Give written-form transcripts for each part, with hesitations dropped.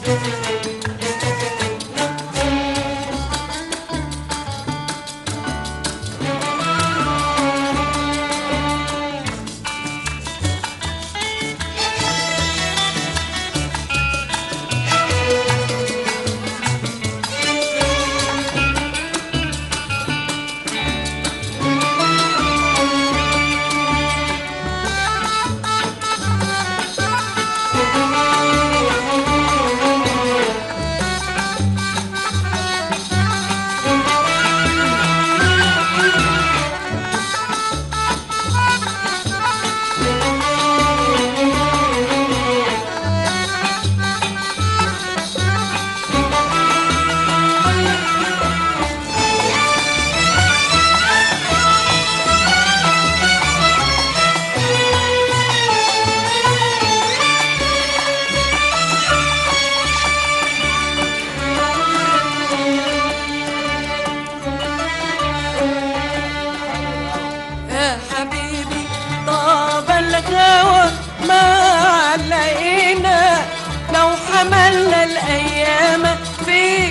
الهوى ما علينا لو حملنا الأيام في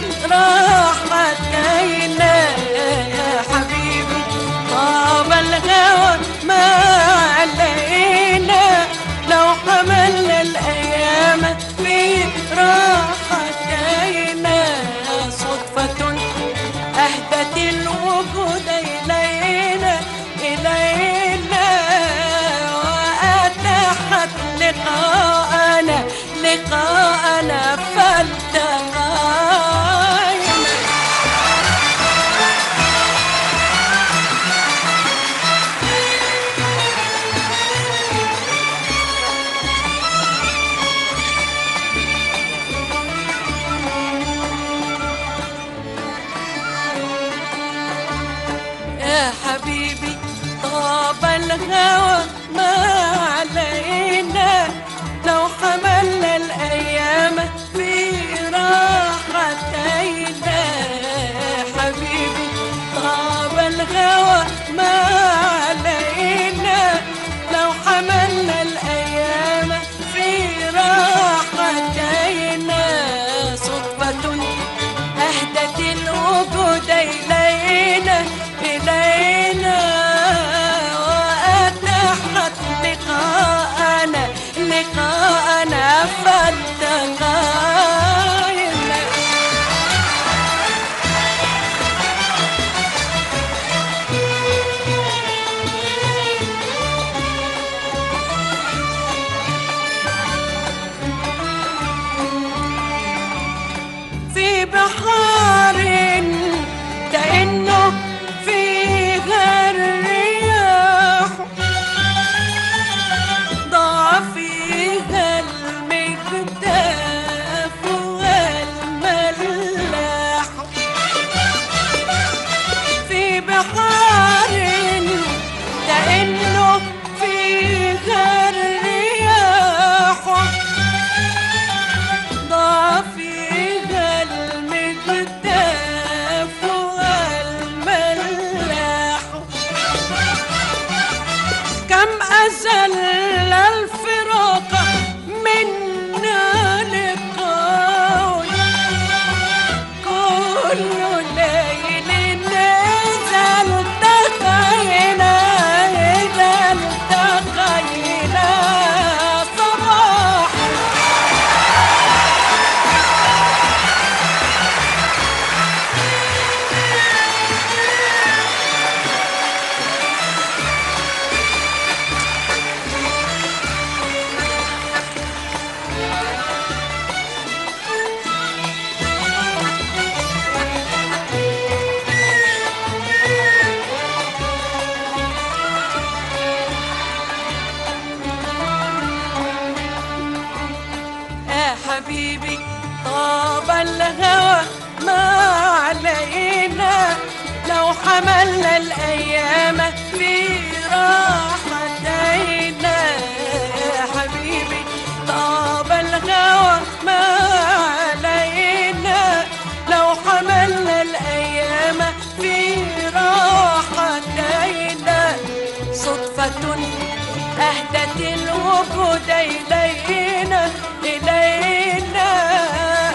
راحتينا يا حبيبي. طاب الهوى ما علينا لو حملنا الأيام في راحتينا. صدفة أهدت الوجود إلينا وأتاحت لقاءنا فالتقينا. يا حبيبي طاب الهوى ما علينا لو حملنا الأيام في راحتينا. يا حبيبي طاب الهوى ما علينا لو حملنا الأيام في راحتينا. صدفة أهدت الوجود إلينا وأتاحت لقاءنا فالتقينا. في بحار كأنه فيها الرياح ضاع فيها المجداف والملاح. في بحار كأنه فيها الرياح ضاع فيها المجداف والملاح. كم أزل الفراق منا لقاء كل ليل إذا التقينا صباح. حبيبي طاب الهوى ما علينا لو حملنا الأيام في راحتينا. يا حبيبي طاب الهوى ما علينا لو حملنا الأيام في راحتينا. صدفة أهدت الوجود إلينا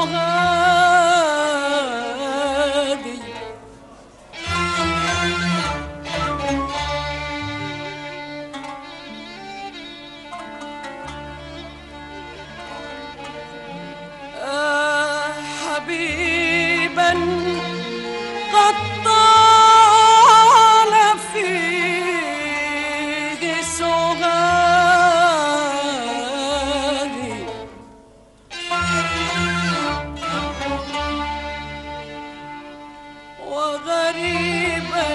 سوهاجي حبيبا قد طال فيه سوهاجي وغريبا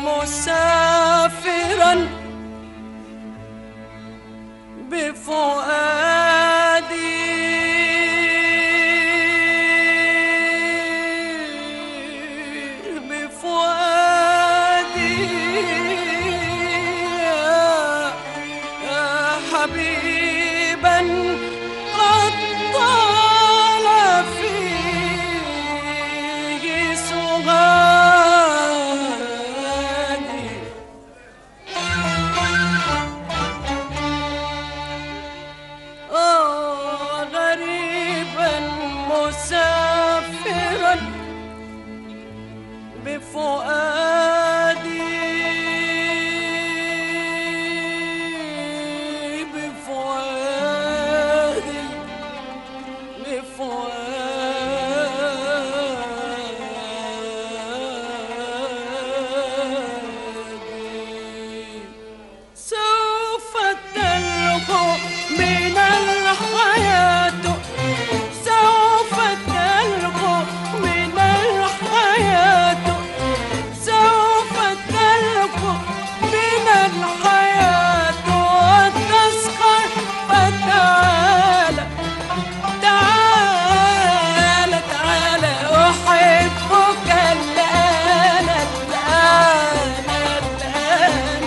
مسافرا بفؤادي حبيبا قد طال فيه سوهاجي غريبا مسافرا بفؤادي سوف تلقى من الحياة سوف تلقى من الحياة سوف تلقى من الحياة وتسخر فتعالى تعالى تعالى أحبك الآن الآن الآن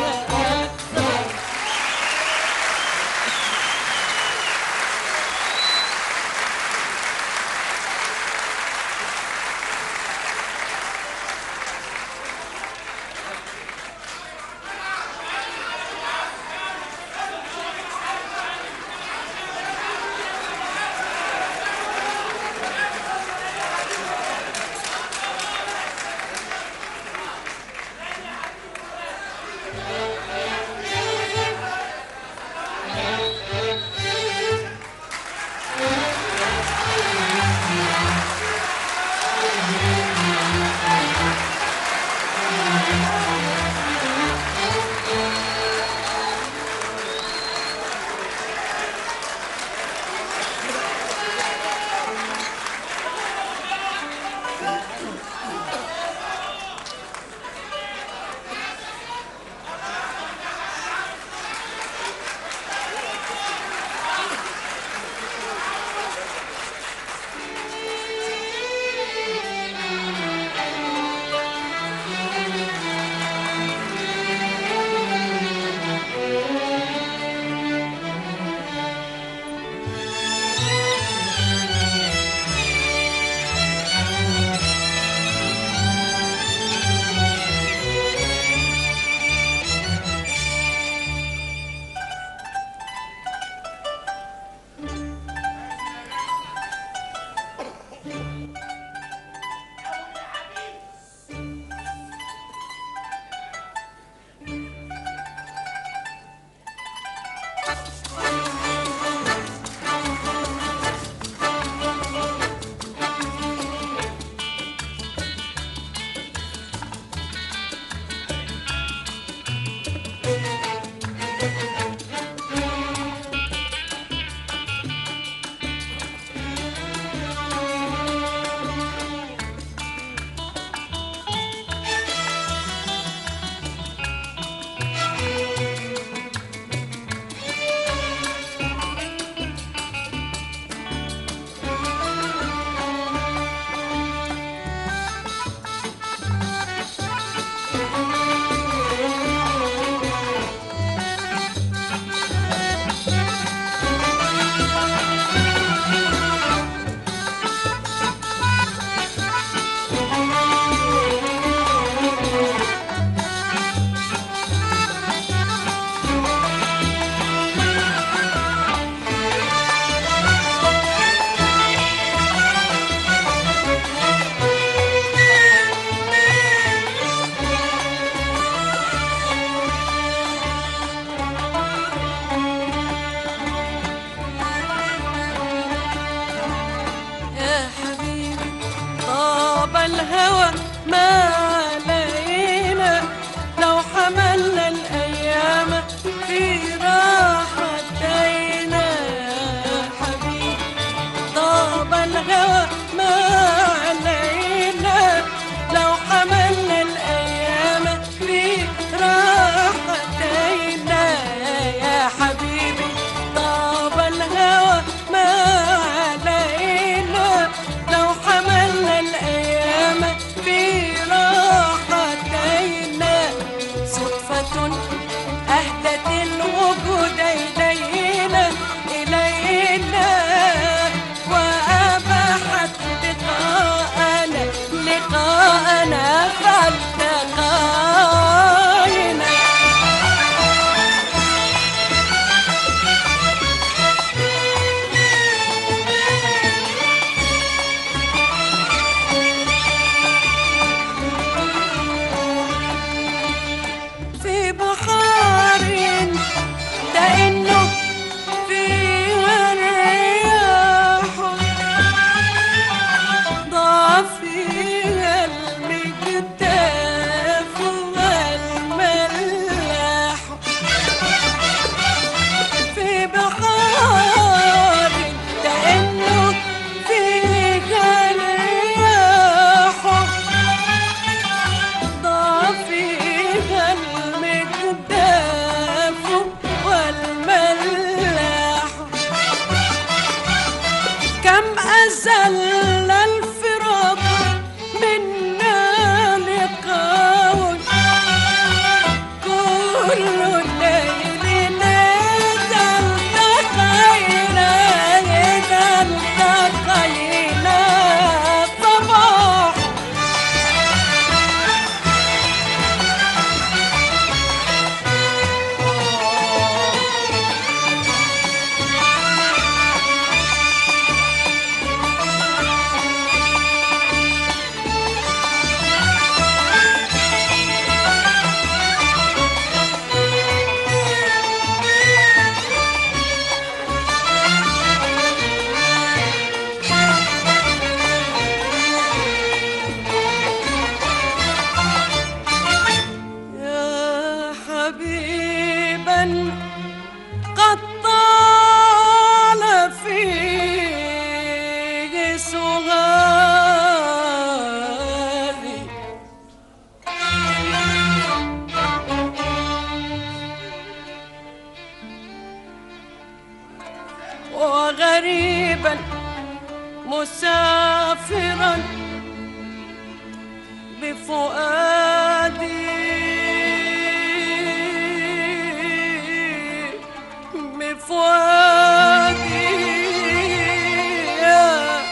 الهوى ما علينا لو حملنا الأيام في راحتينا يا حبيبي. طاب الهوى ما علينا لو حملنا الأيام في راحتينا يا حبيبي. طاب الهوى ما علينا لو حملنا الأيام في راحتينا. صدفة أهدت الوجود إلينا وأباحت لقاءنا فالتقينا. في بحار تئن فيها الرياح ضاع فيها المجداف والملاح. في بحار تئن فيها الرياح ضاع فيها المجداف والملاح. كم أزل الفراق منا لقاء كل الليل إذا التقينا صباح. يا حبيبا قد طال فيه سهادي وغريبا مسافرا بفؤادي يا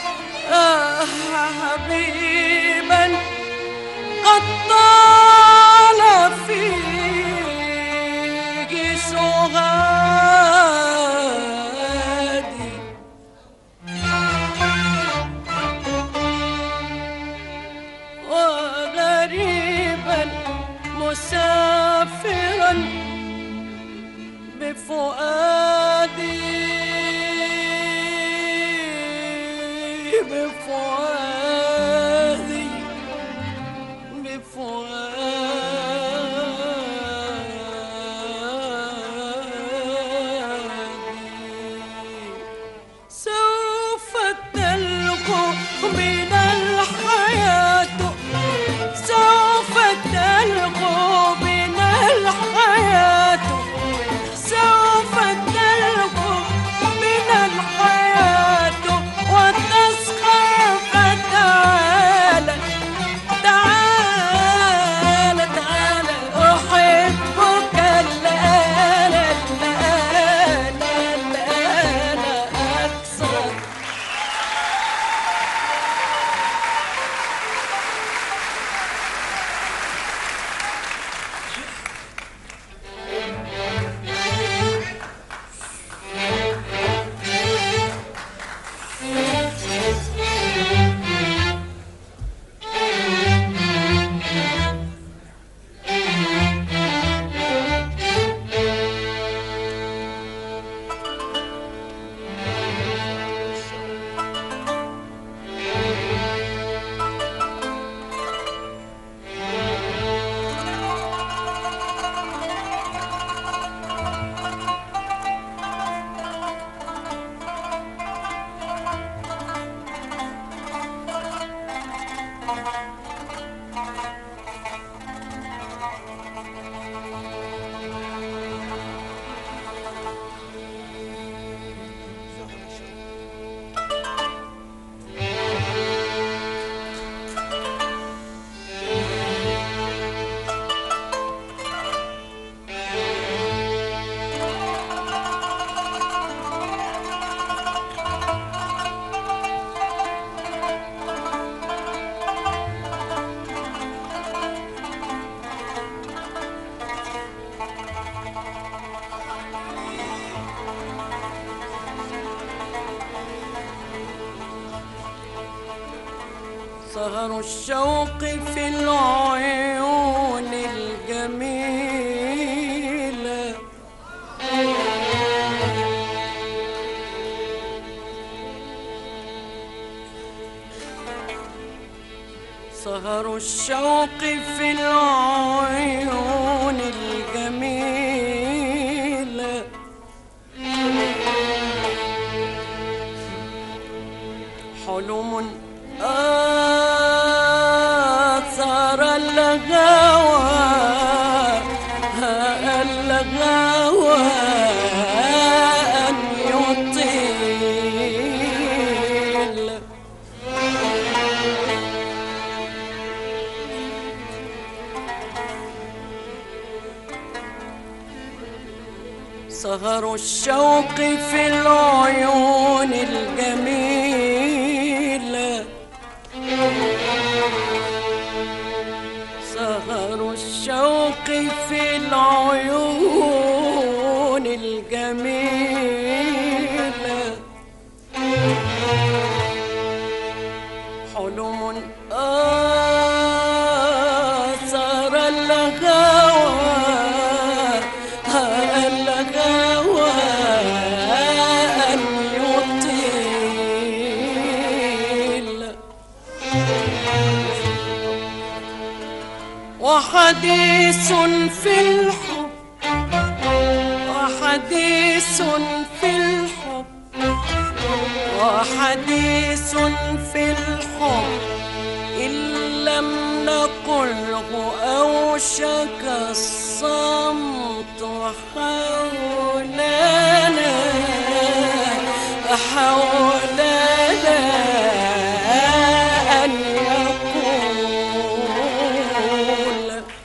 حبيبا قد طال فيك سهادي وغريبا مسافرا بفؤادي سوف تلقى من الحياة سوف تلقى من الحياة سوف تلقى من الحياة وتسخر. فتعال تعال تعال أحبك الآن الآن الآن أكثر. سهر الشوق في العيون الجميلة، سهر الشوق في العيون الجميلة، حلم آثار الغوى، الغوى أن يطيل، سهر الشوق في العيون الجميلة، سهر الشوق في العيون الجميلة، حلم آثار الغوى، الغوى أن يطيل، وحديث في الحب، وحديث في الحب، وحديث في الحب إن لم نقله أوشك الصمت حولنا، حولنا أن يقول،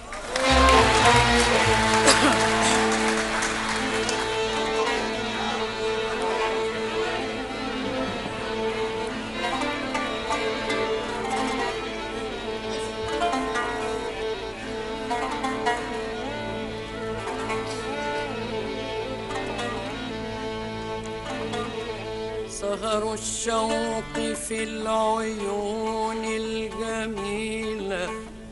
سهر الشوق في العيون الجميلة،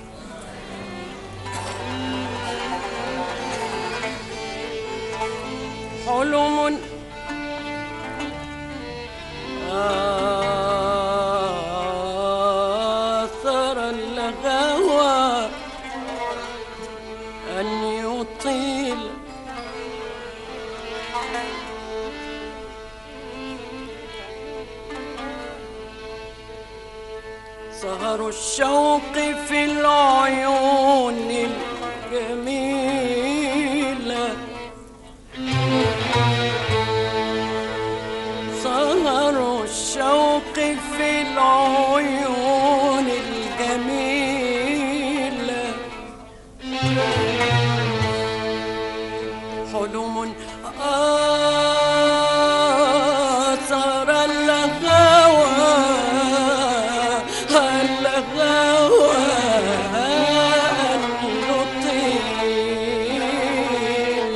حلم آثر الغوى أن يطيل، سهر الشوق في العيون الجميلة، سهر الشوق في العيون الجميلة، حلم آثار الغوى، الغوى أن يطيل،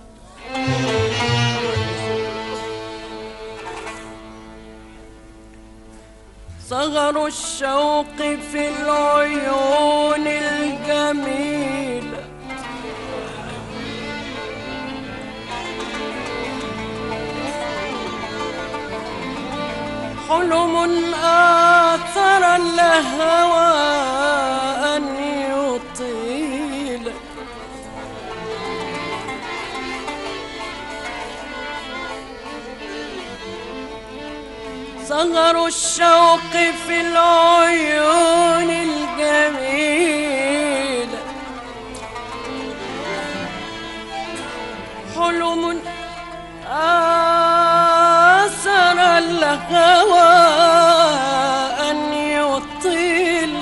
سهر الشوق في العيون الجميلة، حلم آثر الهوى أن يطيل، سهر الشوق في العيون الجميلة، حلم آثر الهوى أن يطيل،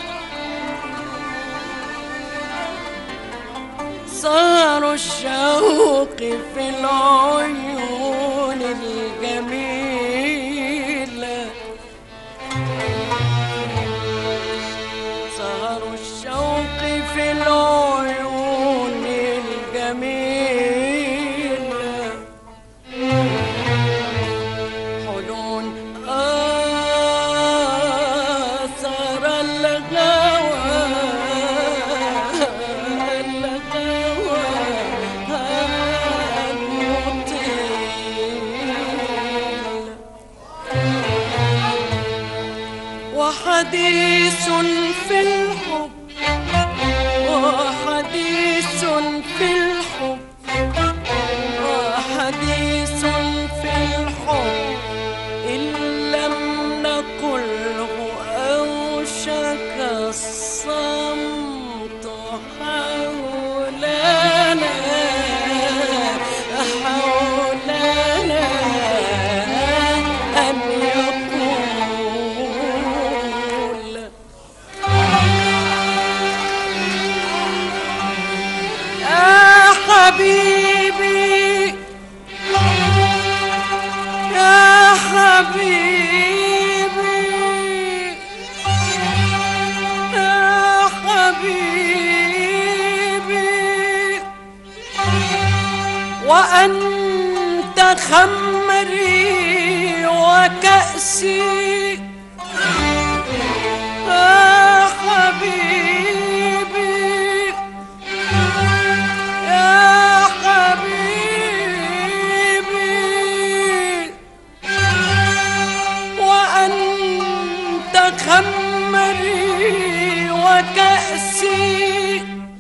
سهر الشوق في العيون الجميلة، سهر الشوق في العيون الجميلة، حلم آثر وحديث في الحب، وحديث في الحب، وحديث في الحب إن لم نقله أوشك الصمت حولنا، حولنا أن يقول يا حبيبي، يا حبيبي، يا حبيبي، وأنت خمري وكأسي، يا حبيبي، يا حبيبي، وأنت خمري وكأسي،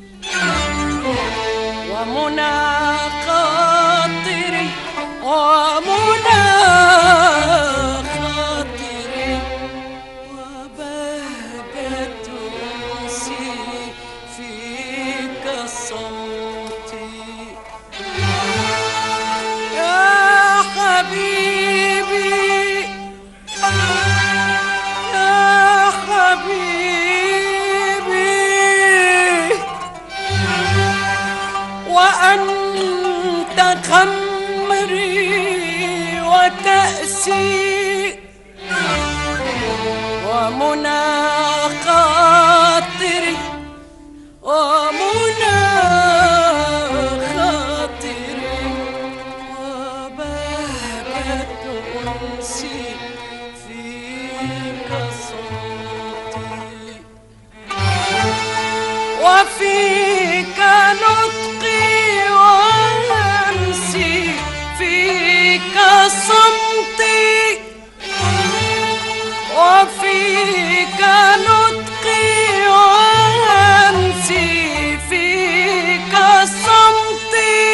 ومنى خاطري، ومنى خاطري، وبهجة أنسي فيك صمتي، يا حبيبي، يا حبيبي، وأنت خمري وكأسي، ومنى خاطري، ومنى خاطري، وبهجة أنسي فيك صوتي، وفيك نطقي وأنسي فيك صمتي، وفيك نطقي وأنسي فيك صمتي،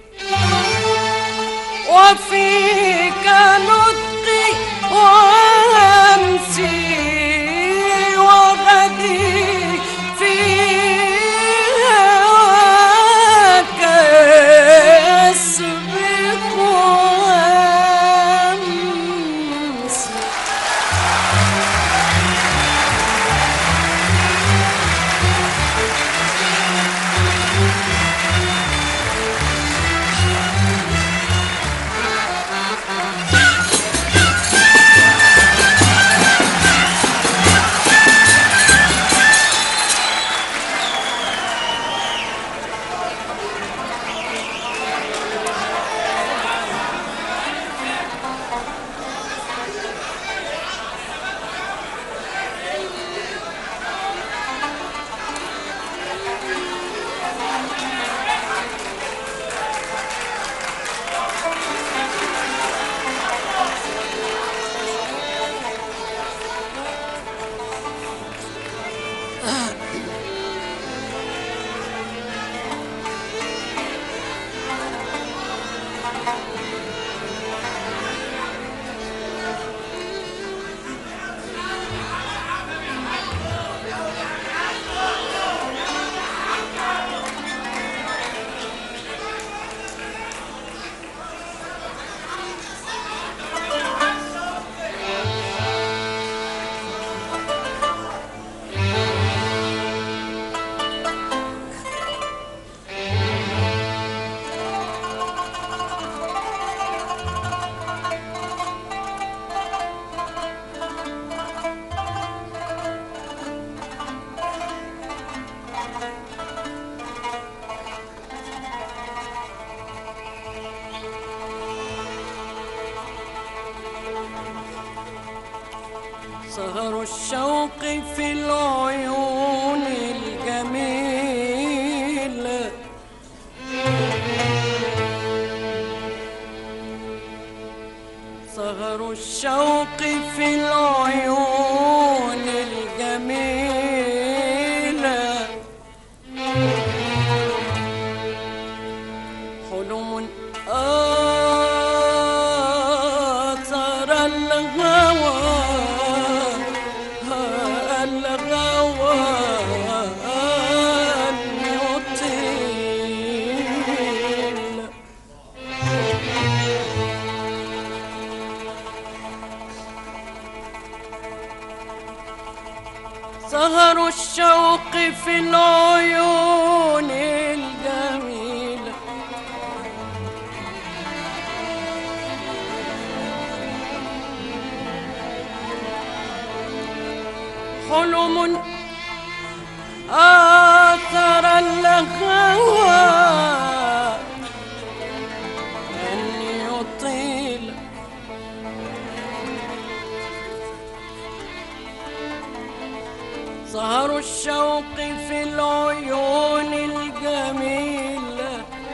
وفيك نطقي وأنسي، وغدي فيها كسبك وأمسي. سهر الشوق في العيون الجميلة، سهر الشوق في العيون الغوى أن يطيل. سهر الشوق في العيون الجميلة، حلم آثر الهوى أن يطيل. سهر الشوق في العيون الجميلة،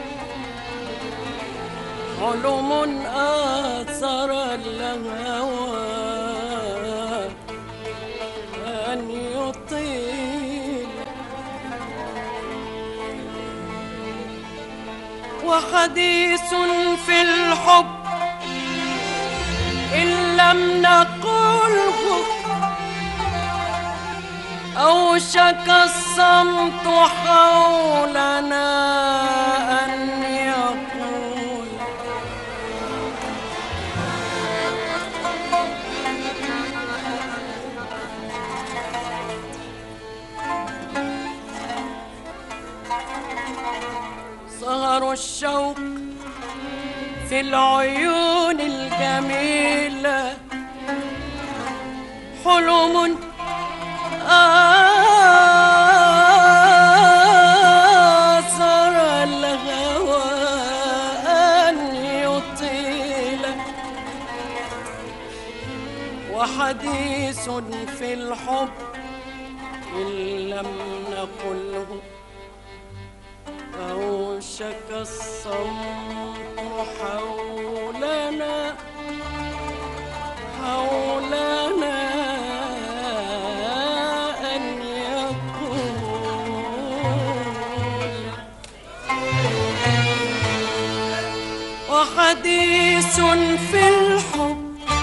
حلم آثر الهوى أن يطيل. وحديث في الحب إن لم نقله أوشك الصمت حولنا أن يقول. سهر الشوق في العيون الجميلة، حلم آثر الهوى أن يطيل. وحديث في الحب إن لم نقله أوشك الصمت حولنا أن يقول. وحديث في الحب،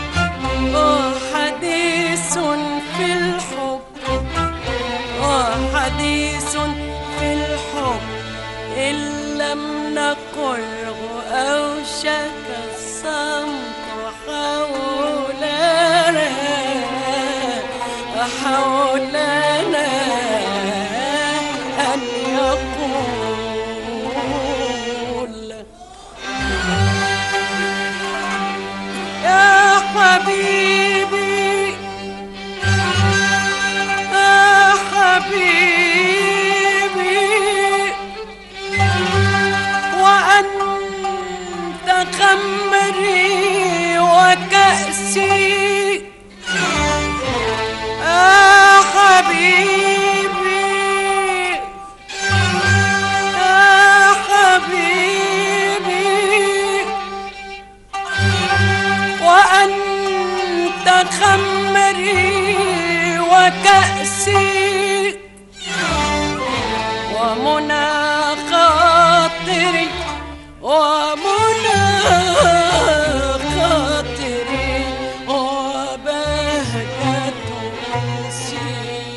وحديث في الحب، وحديث في الحب إن لم نقله أوشك الصمت حولنا أن يقول. يا حبيبي يا حبيبي وأنت خمري وكأسي. خمري وكأسي ومنى خاطري ومنى خاطري وبهجة أنسي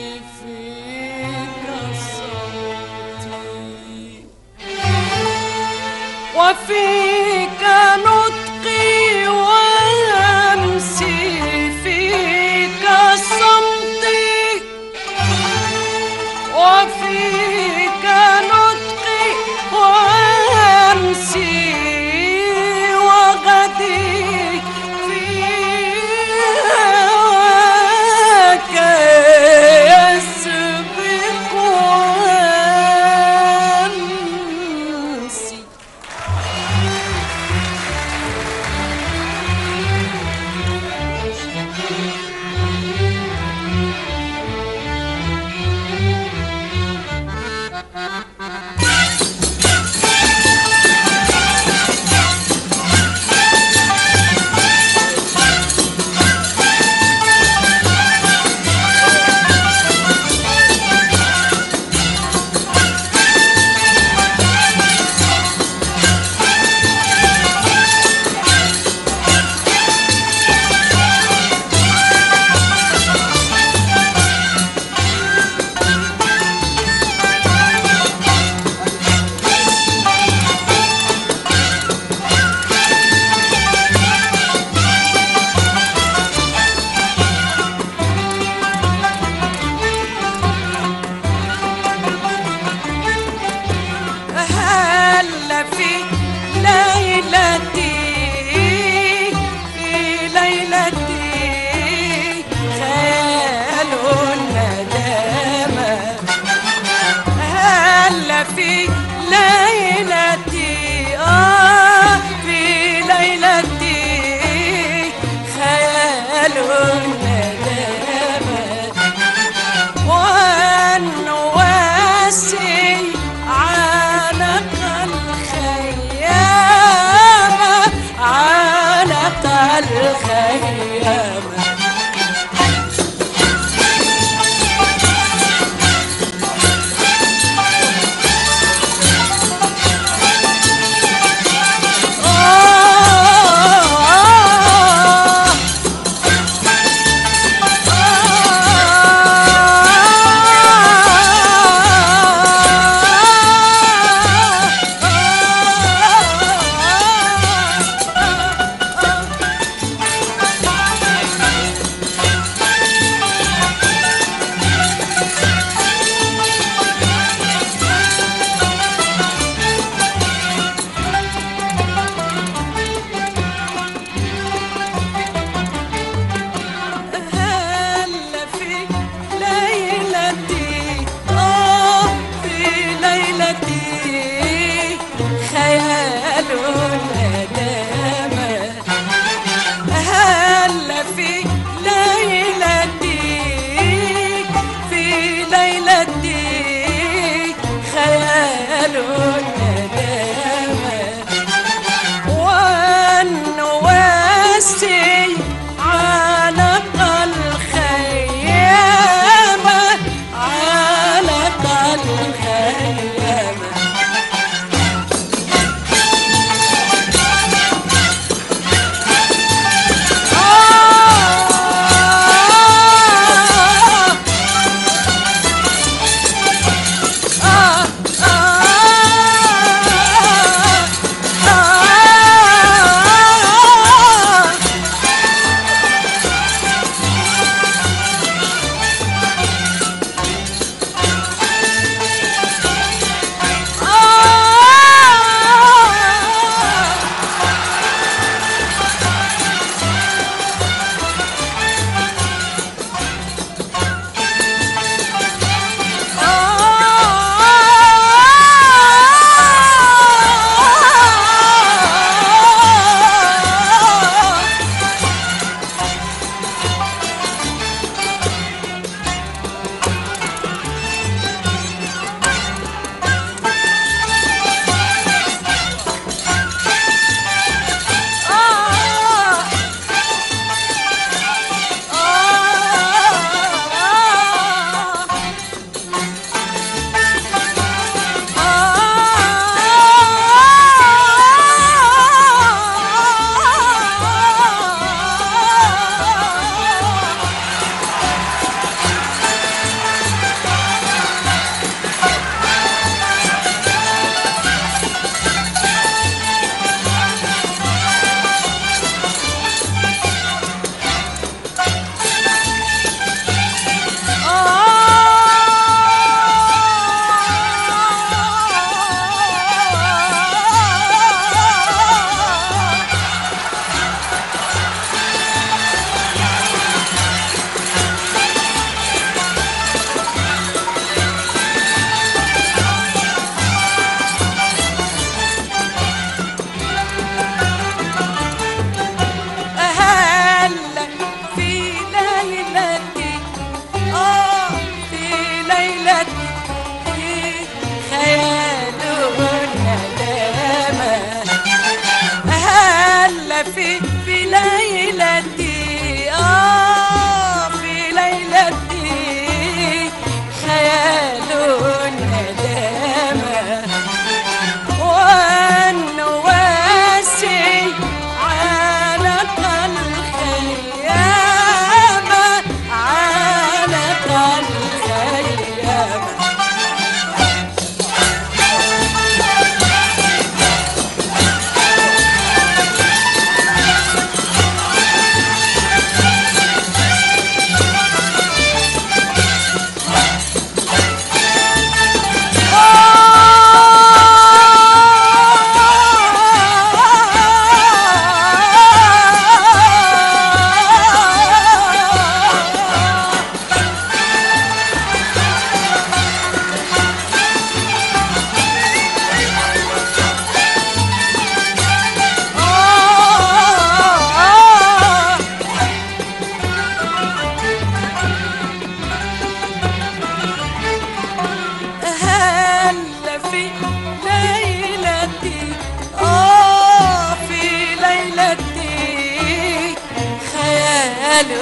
فيك صوتي وفيك نطقي وأمسي فيك صمتي وفيك نطقي وأمسي وغدي فيك يسبق وأمسي.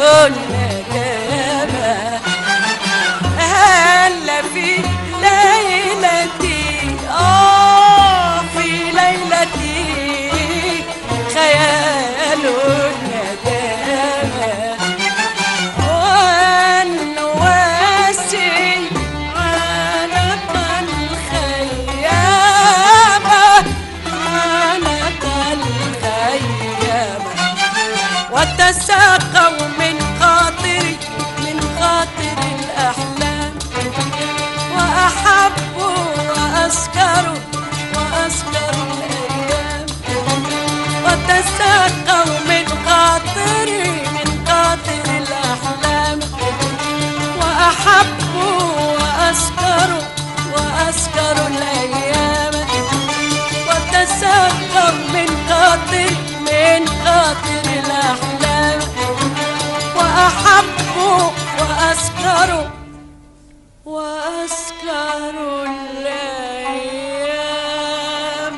الندامة. هلا في ليلتي في ليلتي خيال الندامة. والنواسي عانق الخيامة، عانق الخيامة، وتساقوا من خاطري من خاطر الأحلام، وأحبوا وأسكروا وأسكروا الأيام، وتساقوا من خاطري من خاطر الأحلام، وأحبوا وأسكروا وأسكروا الأيام، وتساقوا من خاطر الأحلام، وأحبوا وأسكروا وأسكروا الأيام.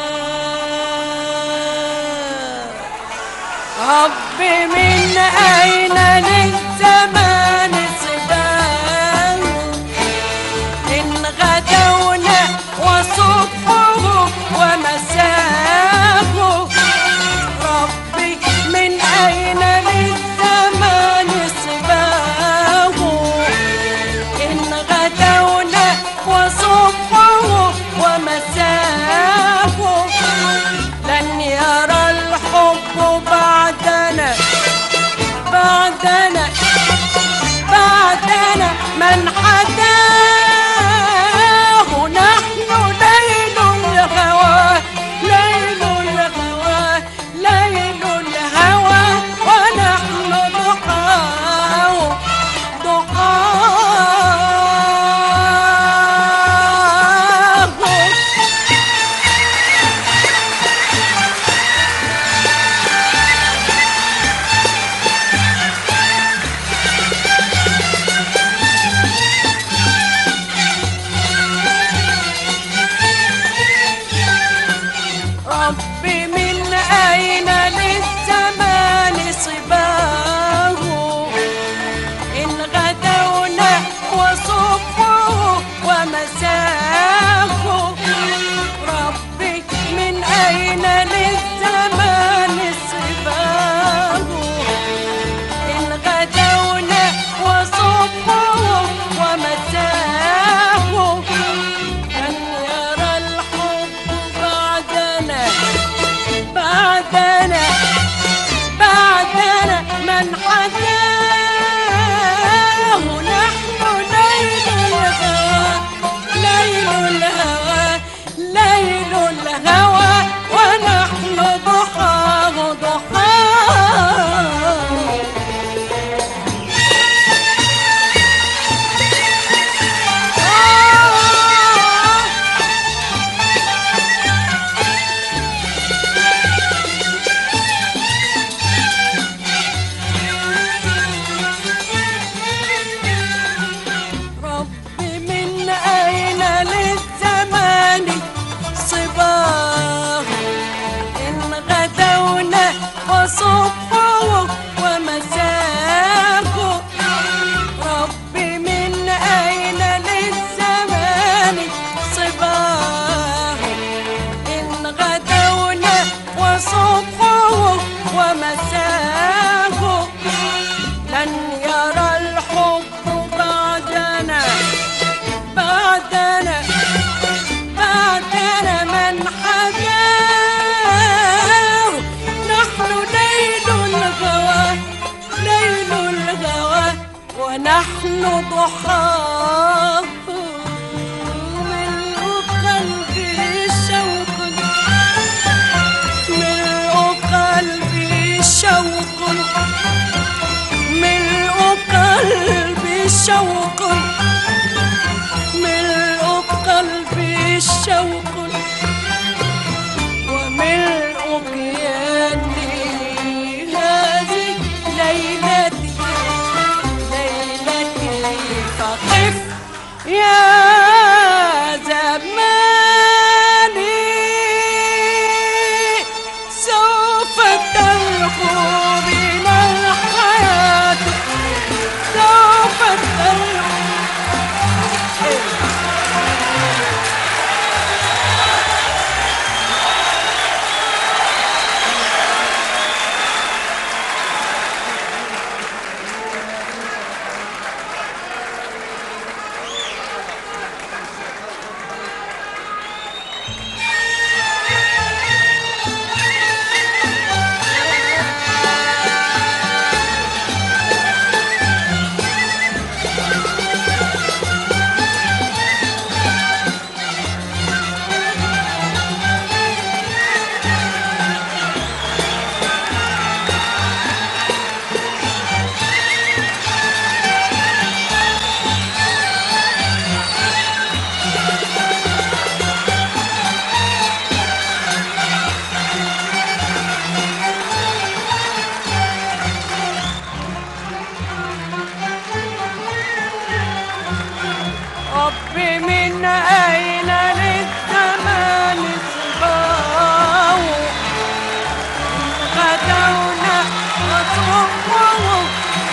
ربي من أين للزمان صباه، إن غدونا وصبحه ومساه. ربي من أين للزمان صباه، إن غدونا وصبحه ومساه. لن يرى الحب بعدنا بعدنا بعدنا من حداه. نحن ليل الهوى ليل الهوى ليل الهوى، ونحن ضحاه ضحاه. ربي من أين للزمان صباه، إن غدونا وصبحه ومساه. ربي من أين للزمان صباه، إن غدونا وصبحه ومساه. لن يرى الحب بعدنا بعدنا بعدنا من حداه. نحن ليل الهوى ليل الهوى ليل الهوى، ونحن ضحاه ضحاه. ربي من أين للزمان صباه، إن غدونا وصبحه ومساه. ربي من أين للزمان صباه، إن غدونا وصبحه ومساه. لن يرى الحب بعدنا بعدنا بعدنا من حداه. نحن ليل الهوى ليل الهوى، ونحن ضحاه. ملء قلبي شوق ملء قلبي شوق ملء قلبي شوق ملء قلبي شوق، وملء كياني هذه ليلتي ليلتي. فقف يا زماني، سوف تلقوا بنا الحياة ربي من أين للزمان صباه غدونا وصبه.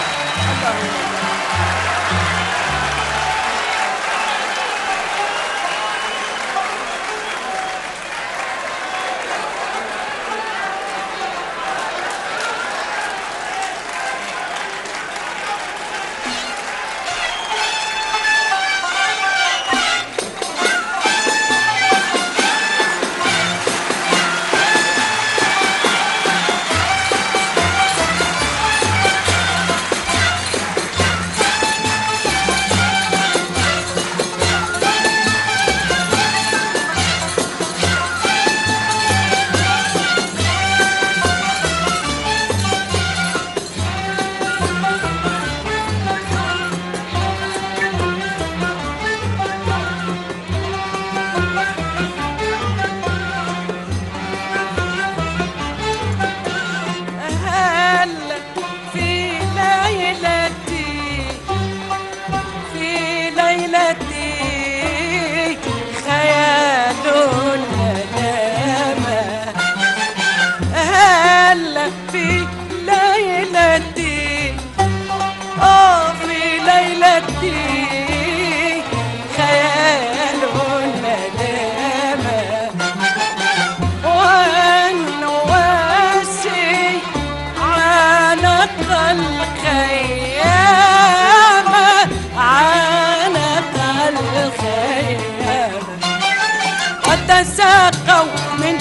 وتساقوا من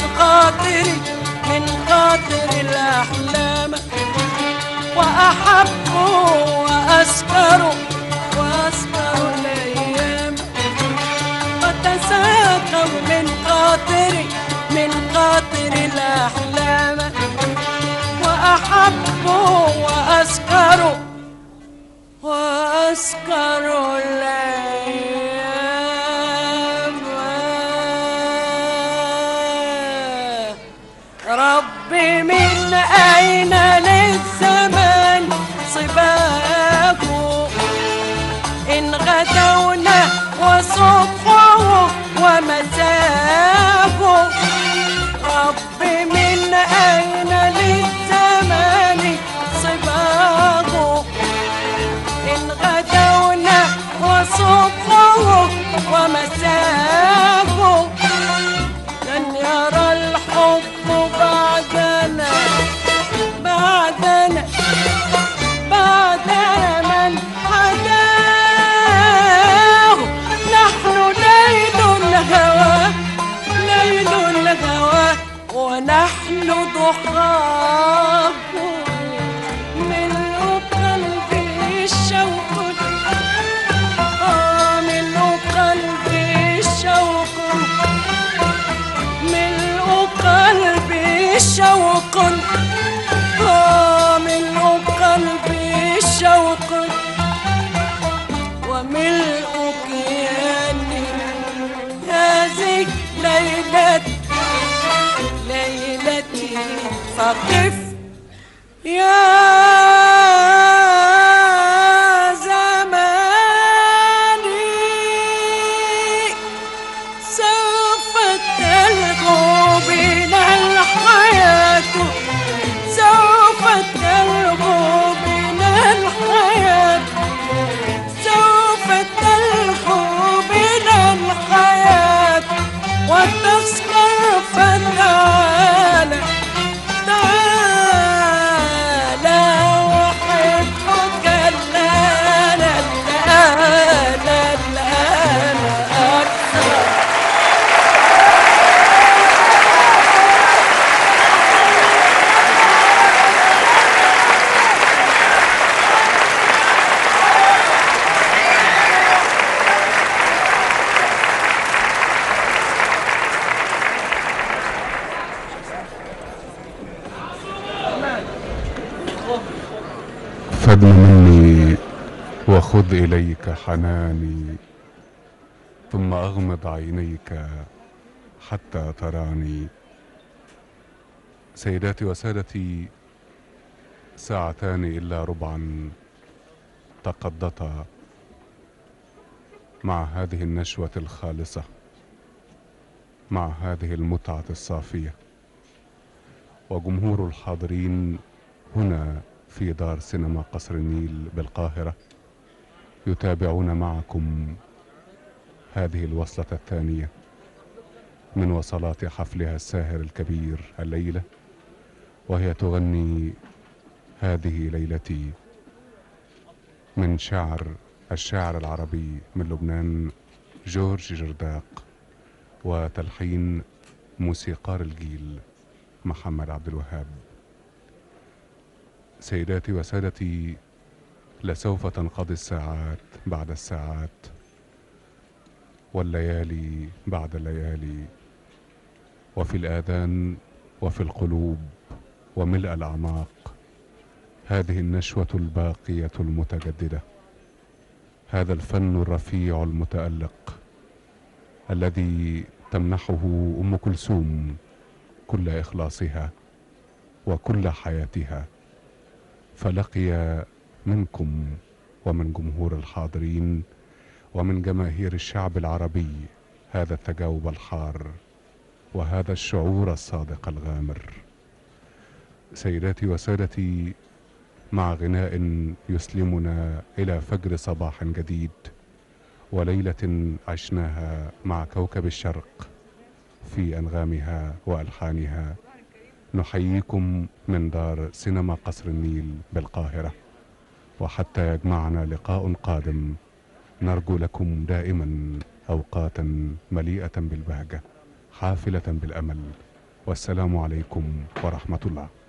قاطر الأحلام وأحبوا وأسكروا الأيام. وتساقوا من قاطر الأحلام وأحبوا وأسكروا الأيام. ربي من أين للزمان صباه إن غدونا وصبحه ومساه. ربي من أين للزمان صباه إن غدونا وصبحه ومساه. لن يرى الحب بعدنا من حداه. نحن ليل الهوى ونحن ضحاه. ملء قلبي الشوق ملء قلبي الشوق ملء قلبي شوق ملء قلبي شوق وملء كياني هذه ليلتي فقف يا زماني سوف تلقوا بنا الحياة سوف تلقوا بنا الحياة سوف تلقوا بنا الحياة وتسكر فتعالى وحبك الآن أكثر. فادن مني وخذ إليك حناني ثم أغمض عينيك حتى تراني. سيداتي وسادتي، ساعتان إلا ربعا تقضتا مع هذه النشوة الخالصة، مع هذه المتعة الصافية، وجمهور الحاضرين هنا في دار سينما قصر النيل بالقاهرة يتابعون معكم هذه الوصلة الثانية من وصلات حفلها الساهر الكبير الليلة، وهي تغني هذه ليلتي من الشاعر العربي من لبنان جورج جرداق، وتلحين موسيقار الجيل محمد عبد الوهاب. سيداتي وسادتي، لسوف تنقضي الساعات بعد الساعات والليالي بعد الليالي، وفي الآذان وفي القلوب وملء الأعماق هذه النشوة الباقية المتجددة، هذا الفن الرفيع المتألق الذي تمنحه أم كلثوم كل إخلاصها وكل حياتها، فلقي منكم ومن جمهور الحاضرين ومن جماهير الشعب العربي هذا التجاوب الحار وهذا الشعور الصادق الغامر. سيداتي وسادتي، مع غناء يسلمنا إلى فجر صباح جديد وليلة عشناها مع كوكب الشرق في أنغامها وألحانها، نحييكم من دار سينما قصر النيل بالقاهرة، وحتى يجمعنا لقاء قادم نرجو لكم دائما أوقاتا مليئة بالبهجة حافلة بالأمل، والسلام عليكم ورحمة الله.